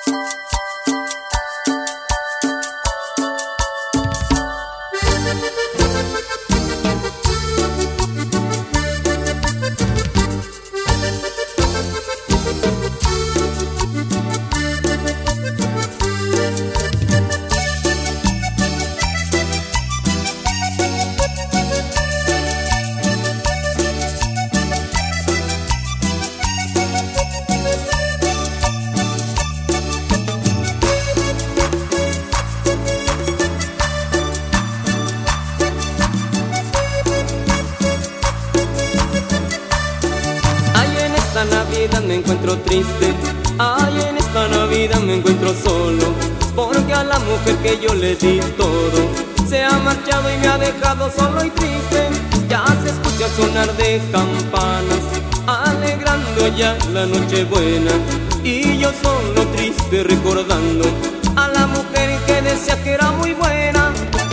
Navidad me encuentro triste, ay, en esta Navidad me encuentro solo, porque a la mujer que yo le di todo se ha marchado y me ha dejado solo y triste. Ya se escucha sonar de campanas, alegrando ya la noche buena, y yo solo triste recordando a la mujer que decía que era muy buena.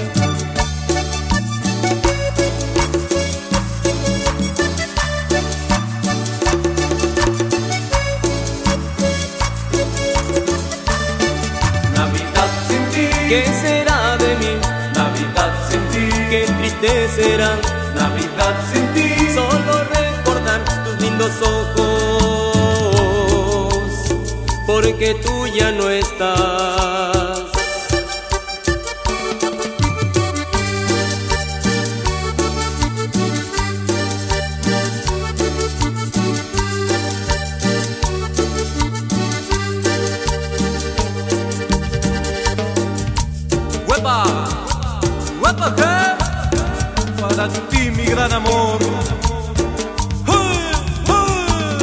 ¿Qué será de mí? Navidad sin ti. Qué triste será Navidad sin ti. solo recordar tus lindos ojos, porque tú ya no estás. ¡Huepa! ¡Huepa qué! Para ti, mi gran amor. ¡Hey! ¡Hey!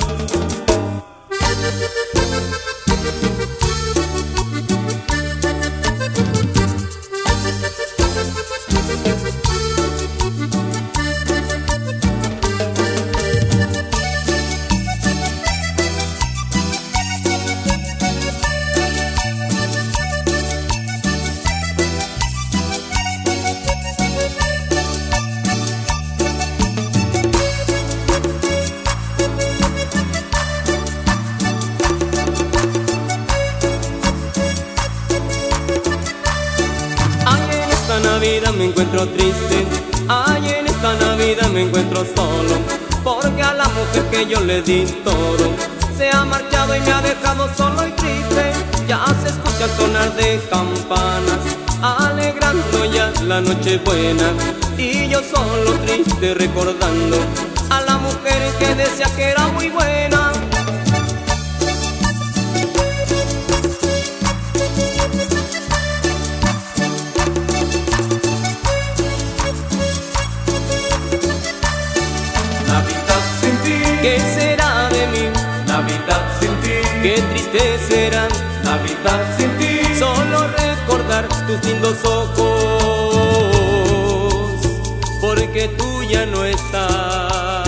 Navidad me encuentro triste, ay, en esta Navidad me encuentro solo, porque a la mujer que yo le di todo se ha marchado y me ha dejado solo y triste. Ya se escucha el sonar de campanas, alegrando ya la noche buena, y yo solo triste recordando a la mujer que decía que era muy buena. ¿Qué será de mí? Navidad sin ti. Qué triste será Navidad sin ti. solo recordar tus lindos ojos, porque tú ya no estás.